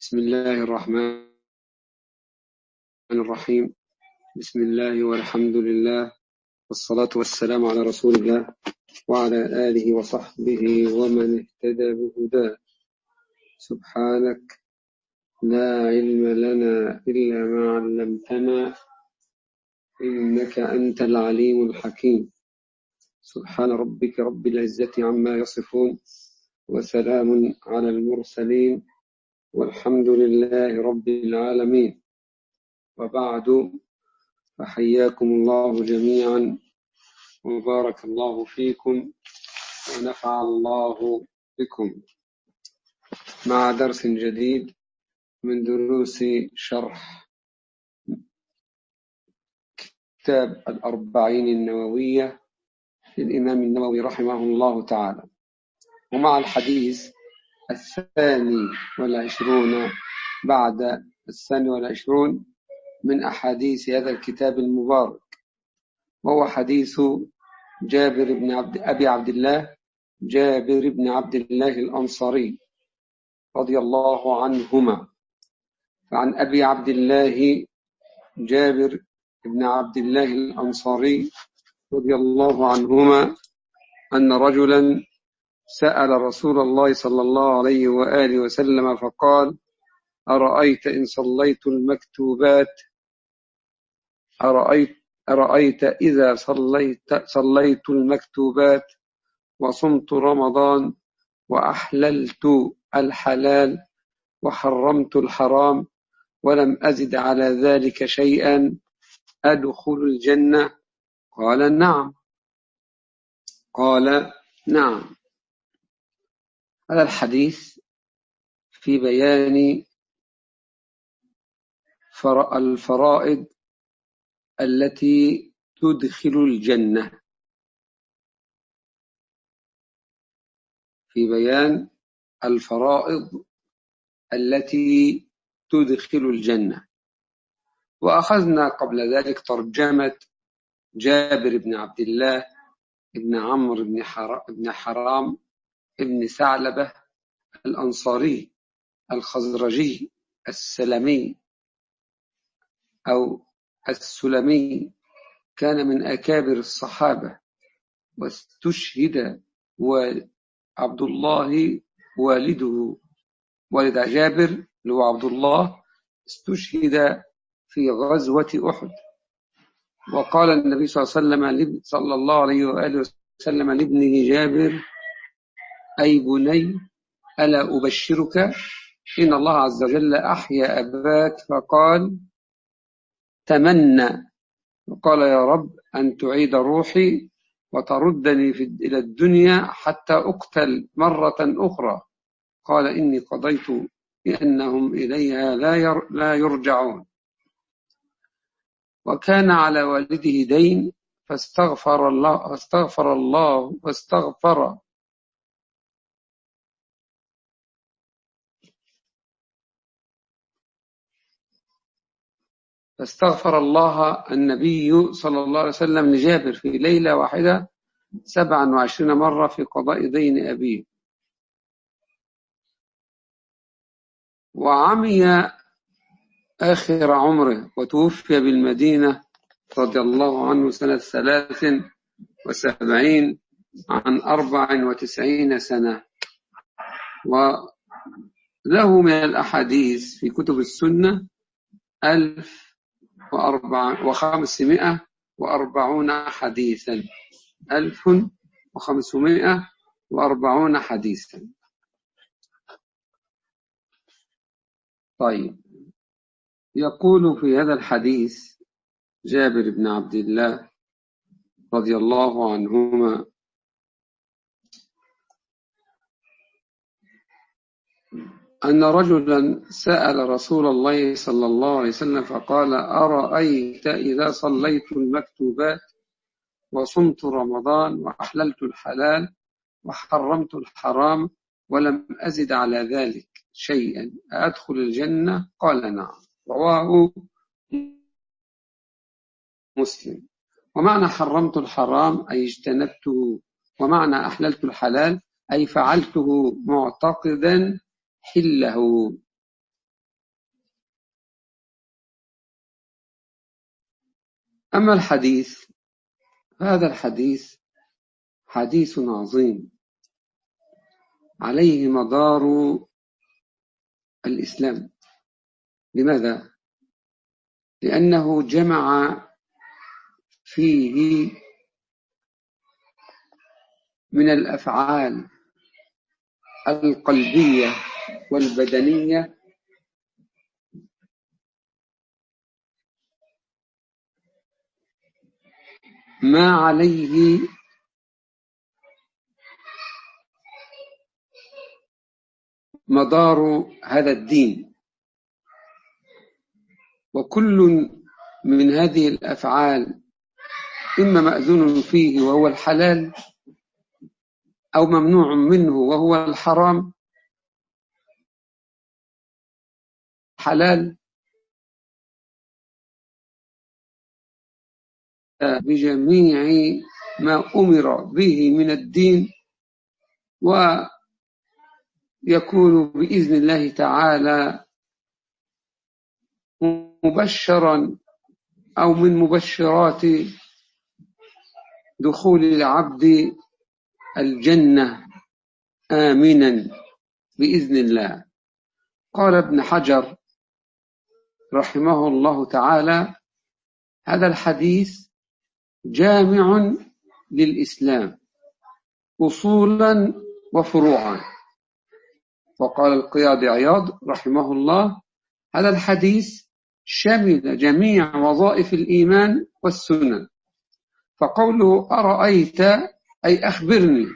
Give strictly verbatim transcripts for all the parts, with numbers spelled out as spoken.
بسم الله الرحمن الرحيم. بسم الله والحمد لله والصلاة والسلام على رسول الله وعلى آله وصحبه ومن اهتدى بهداه. سبحانك لا علم لنا إلا ما علمتنا إنك أنت العليم الحكيم. سبحان ربك رب العزة عما يصفون وسلام على المرسلين والحمد لله رب العالمين. وبعد، فحياكم الله جميعا وبارك الله فيكم ونفع الله بكم مع درس جديد من دروس شرح كتاب الأربعين النووية للإمام النووي رحمه الله تعالى، ومع الحديث الثاني والعشرون بعد الثاني والعشرون من أحاديث هذا الكتاب المبارك، وهو حديث جابر بن عبد أبي عبد الله جابر بن عبد الله الأنصاري رضي الله عنهما. فعن أبي عبد الله جابر بن عبد الله الأنصاري رضي الله عنهما أن رجلا سأل رسول الله صلى الله عليه وآله وسلم فقال: أرأيت إن صليت المكتوبات أرأيت, أرأيت إذا صليت, صليت المكتوبات وصمت رمضان وأحللت الحلال وحرمت الحرام ولم أزد على ذلك شيئا أدخل الجنة؟ قال: نعم. قال: نعم. هذا الحديث في بيان الفرائض التي تدخل الجنة، في بيان الفرائض التي تدخل الجنة. وأخذنا قبل ذلك ترجمة جابر بن عبد الله بن عمرو بن حرام بن ثعلبة الأنصاري الخزرجي السلمي أو السلمي، كان من أكابر الصحابة، واستشهد وعبد الله والده والد جابر اللي هو عبد الله استشهد في غزوة أحد. وقال النبي صلى الله عليه وسلم صلى الله عليه وآله وسلم لابنه جابر: أي بني، ألا أبشرك إن الله عز وجل أحيا أباك؟ فقال: تمنى. وقال: يا رب أن تعيد روحي وتردني في إلى الدنيا حتى أقتل مرة أخرى. قال: إني قضيت بأنهم إليها لا يرجعون. وكان على والده دين فاستغفر الله فاستغفر الله فاستغفر فاستغفر الله النبي صلى الله عليه وسلم لجابر في ليلة واحدة سبعا وعشرين مرة في قضاء دين أبيه. وعمي آخر عمره وتوفي بالمدينة رضي الله عنه سنة ثلاث وسبعين عن أربع وتسعين سنة. وله من الأحاديث في كتب السنة ألف وخمسمائة وأربعون حديثا ألف وخمسمائة وأربعون حديثا. طيب، يقول في هذا الحديث جابر بن عبد الله رضي الله عنهما: أن رجلا سأل رسول الله صلى الله عليه وسلم فقال: أرأيت إذا صليت المكتوبات وصمت رمضان وأحللت الحلال وحرمت الحرام ولم أزد على ذلك شيئا أدخل الجنة؟ قال: نعم. رواه مسلم. ومعنى حرمت الحرام أي اجتنبته، ومعنى أحللت الحلال أي فعلته معتقدا حله. أما الحديث، هذا الحديث حديث عظيم عليه مدار الإسلام. لماذا؟ لأنه جمع فيه من الأفعال القلبية والبدنية ما عليه مدار هذا الدين، وكل من هذه الأفعال إما مأذون فيه وهو الحلال، أو ممنوع منه وهو الحرام. حلال بجميع ما أمر به من الدين، ويكون بإذن الله تعالى مبشرا أو من مبشرات دخول العبد الجنة آمنا بإذن الله. قال ابن حجر رحمه الله تعالى: هذا الحديث جامع للإسلام أصولا وفروعا. وقال القياضي عياض رحمه الله: هذا الحديث شمل جميع وظائف الإيمان والسنن. فقوله أرأيت أي أخبرني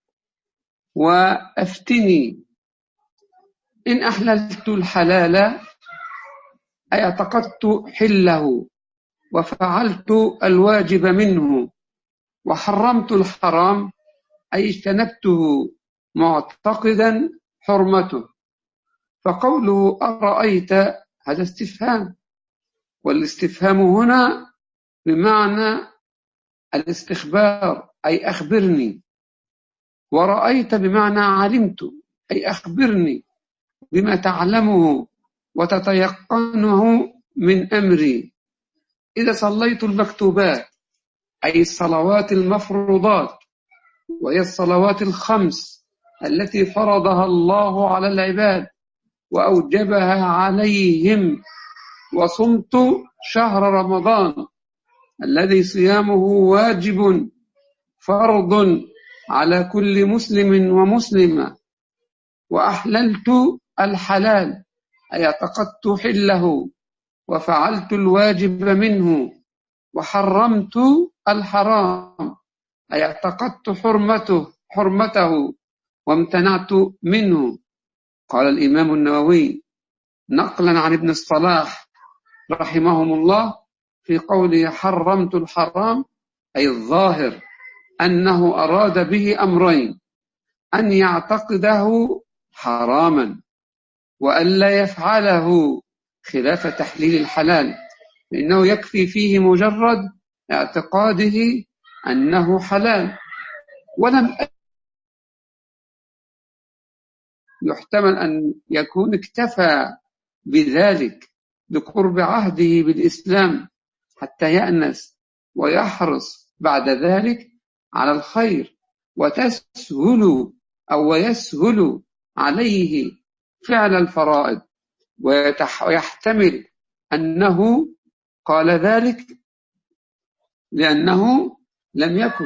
وأفتني إن أحللت الحلال أي اعتقدت حله وفعلت الواجب منه، وحرمت الحرام أي اجتنبته معتقدا حرمته. فقوله أرأيت هذا استفهام، والاستفهام هنا بمعنى الاستخبار أي أخبرني، ورأيت بمعنى علمت أي أخبرني بما تعلمه وتتيقنه من أمري. إذا صليت المكتوبات أي الصلوات المفروضات، وهي الصلوات الخمس التي فرضها الله على العباد وأوجبها عليهم، وصمت شهر رمضان الذي صيامه واجب فرض على كل مسلم ومسلمة، وأحللت الحلال أي اعتقدت حله وفعلت الواجب منه، وحرمت الحرام أي اعتقدت حرمته حرمته وامتنعت منه. قال الإمام النووي نقلا عن ابن الصلاح رحمهم الله في قوله حرمت الحرام أي الظاهر أنه أراد به أمرين: أن يعتقده حراما، وأن لا يفعله خلاف تحليل الحلال، لأنه يكفي فيه مجرد اعتقاده أنه حلال. ولم يحتمل أن يكون اكتفى بذلك بقرب عهده بالإسلام حتى يأنس ويحرص بعد ذلك على الخير، وتسهل أو يسهل عليه فعل الفرائض، ويحتمل أنه قال ذلك لأنه لم يكن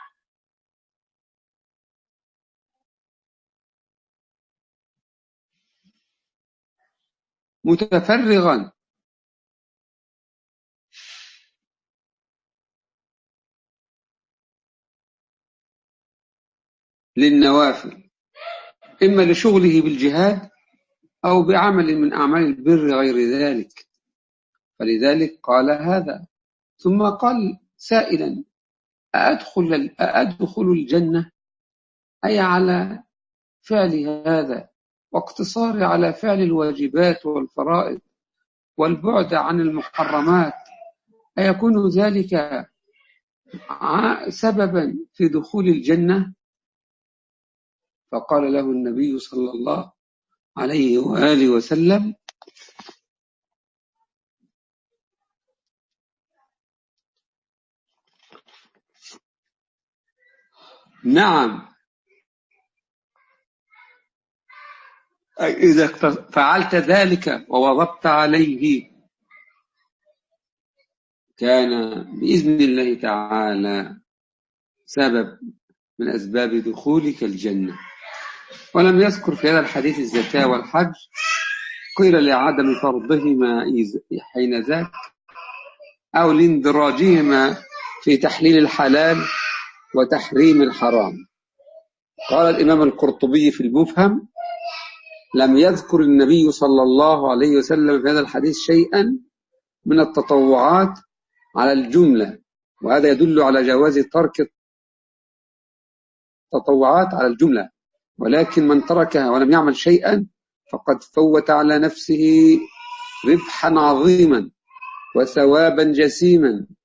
متفرغا للنوافل، إما لشغله بالجهاد أو بعمل من أعمال البر غير ذلك، فلذلك قال هذا. ثم قال سائلا: أأدخل, أأدخل الجنة أي على فعل هذا واقتصار على فعل الواجبات والفرائض والبعد عن المحرمات، أيكون ذلك سببا في دخول الجنة؟ فقال له النبي صلى الله عليه وآله وسلم: نعم، إذا فعلت ذلك وواظبت عليه كان بإذن الله تعالى سبب من أسباب دخولك الجنة. ولم يذكر في هذا الحديث الزكاة والحج، قيل لعدم فرضهما حين ذاك أو لاندراجهما في تحليل الحلال وتحريم الحرام. قال الإمام القرطبي في المفهم: لم يذكر النبي صلى الله عليه وسلم في هذا الحديث شيئا من التطوعات على الجملة، وهذا يدل على جواز ترك التطوعات على الجملة، ولكن من تركها ولم يعمل شيئا فقد فوت على نفسه ربحا عظيما وثوابا جسيما